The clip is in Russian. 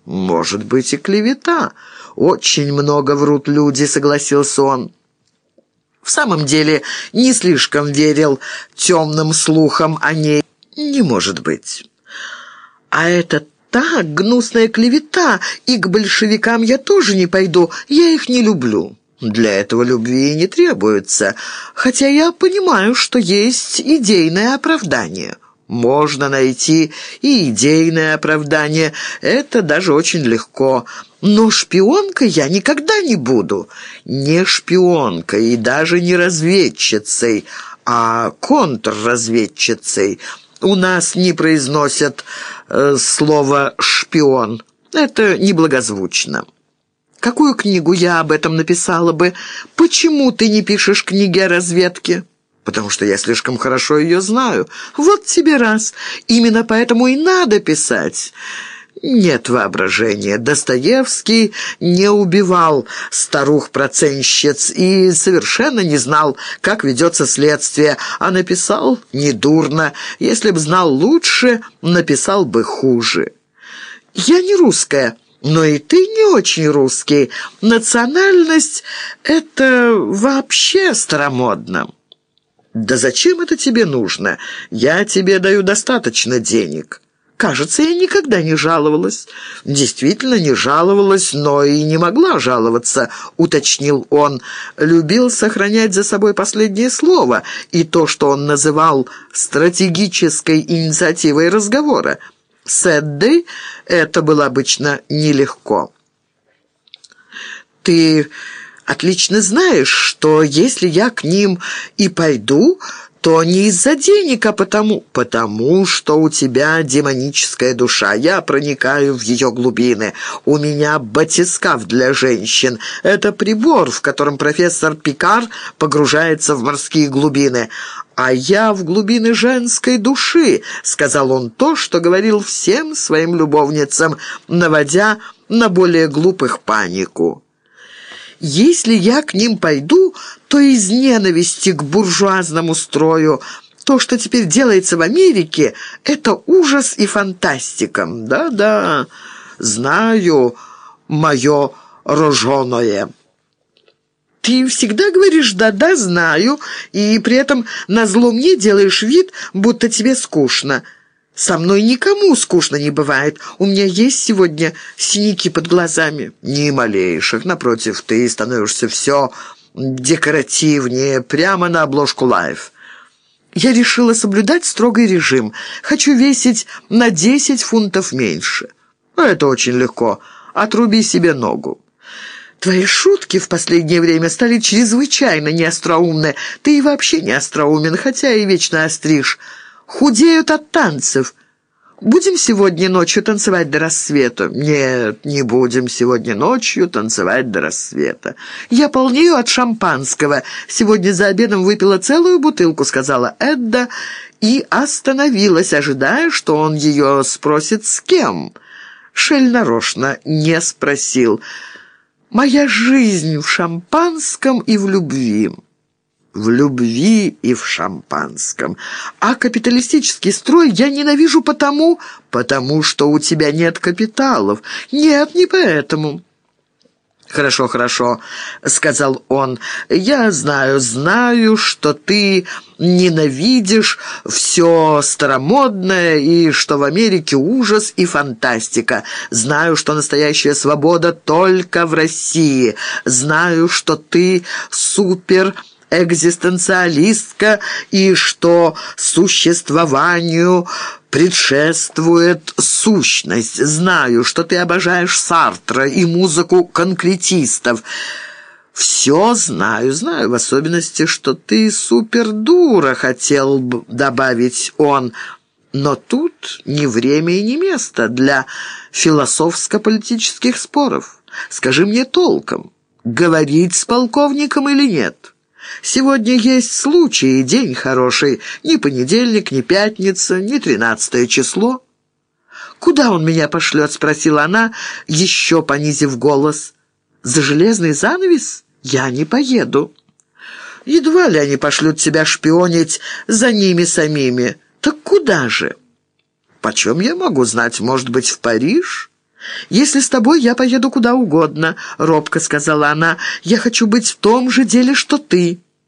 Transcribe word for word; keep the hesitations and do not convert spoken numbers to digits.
Может быть, и клевета. Очень много врут люди, согласился он. В самом деле, не слишком верил темным слухам о ней. Не может быть. А это так, гнусная клевета, и к большевикам я тоже не пойду, я их не люблю. Для этого любви и не требуется, хотя я понимаю, что есть идейное оправдание. Можно найти и идейное оправдание, это даже очень легко. Но шпионкой я никогда не буду. Не шпионкой и даже не разведчицей, а контрразведчицей. У нас не произносят э, слово «шпион». Это неблагозвучно. Какую книгу я об этом написала бы? Почему ты не пишешь книги о разведке? Потому что я слишком хорошо ее знаю. Вот тебе раз. Именно поэтому и надо писать. Нет воображения. Достоевский не убивал старух-проценщиц и совершенно не знал, как ведется следствие, а написал недурно. Если б знал лучше, написал бы хуже. Я не русская, но и ты не очень русский. Национальность — это вообще старомодно. Да зачем это тебе нужно? Я тебе даю достаточно денег. Кажется, я никогда не жаловалась. Действительно не жаловалась, но и не могла жаловаться, уточнил он. Любил сохранять за собой последнее слово и то, что он называл стратегической инициативой разговора. С Эддой это было обычно нелегко. Ты отлично знаешь, что если я к ним и пойду, то не из-за денег, а потому... Потому что у тебя демоническая душа. Я проникаю в ее глубины. У меня батискаф для женщин. Это прибор, в котором профессор Пикар погружается в морские глубины. «А я в глубины женской души», — сказал он то, что говорил всем своим любовницам, наводя на более глупых панику. «Если я к ним пойду, то из ненависти к буржуазному строю. То, что теперь делается в Америке, это ужас и фантастика. Да-да, знаю, мое роженое». «Ты всегда говоришь «да-да, знаю», и при этом назло мне делаешь вид, будто тебе скучно. Со мной никому скучно не бывает. У меня есть сегодня синяки под глазами». «Ни малейших. Напротив, ты становишься все декоративнее, прямо на обложку Life». «Я решила соблюдать строгий режим. Хочу весить на десять фунтов меньше». «Это очень легко. Отруби себе ногу». «Твои шутки в последнее время стали чрезвычайно неостроумны. Ты и вообще не остроумен, хотя и вечно остришь. Худеют от танцев. Будем сегодня ночью танцевать до рассвета?» «Нет, не будем сегодня ночью танцевать до рассвета. Я полнею от шампанского. Сегодня за обедом выпила целую бутылку», — сказала Эдда и остановилась, ожидая, что он ее спросит «с кем?». Шель нарочно не спросил. «Моя жизнь в шампанском и в любви». В любви и в шампанском. А капиталистический строй я ненавижу потому, потому что у тебя нет капиталов. Нет, не поэтому. «Хорошо, хорошо», — сказал он. «Я знаю, знаю, что ты ненавидишь все старомодное и что в Америке ужас и фантастика. Знаю, что настоящая свобода только в России. Знаю, что ты супер... экзистенциалистка, и что существованию предшествует сущность. Знаю, что ты обожаешь Сартра и музыку конкретистов. Все знаю, знаю, в особенности, что ты супердура», — хотел бы добавить он. Но тут ни время и ни место для философско-политических споров. Скажи мне толком, говорить с полковником или нет? Сегодня есть случай, день хороший. Ни понедельник, ни пятница, ни тринадцатое число». «Куда он меня пошлет?» — спросила она, еще понизив голос. «За железный занавес? Я не поеду». «Едва ли они пошлют тебя шпионить за ними самими. Так куда же?» «Почем я могу знать? Может быть, в Париж?» «Если с тобой, я поеду куда угодно», — робко сказала она. «Я хочу быть в том же деле, что ты».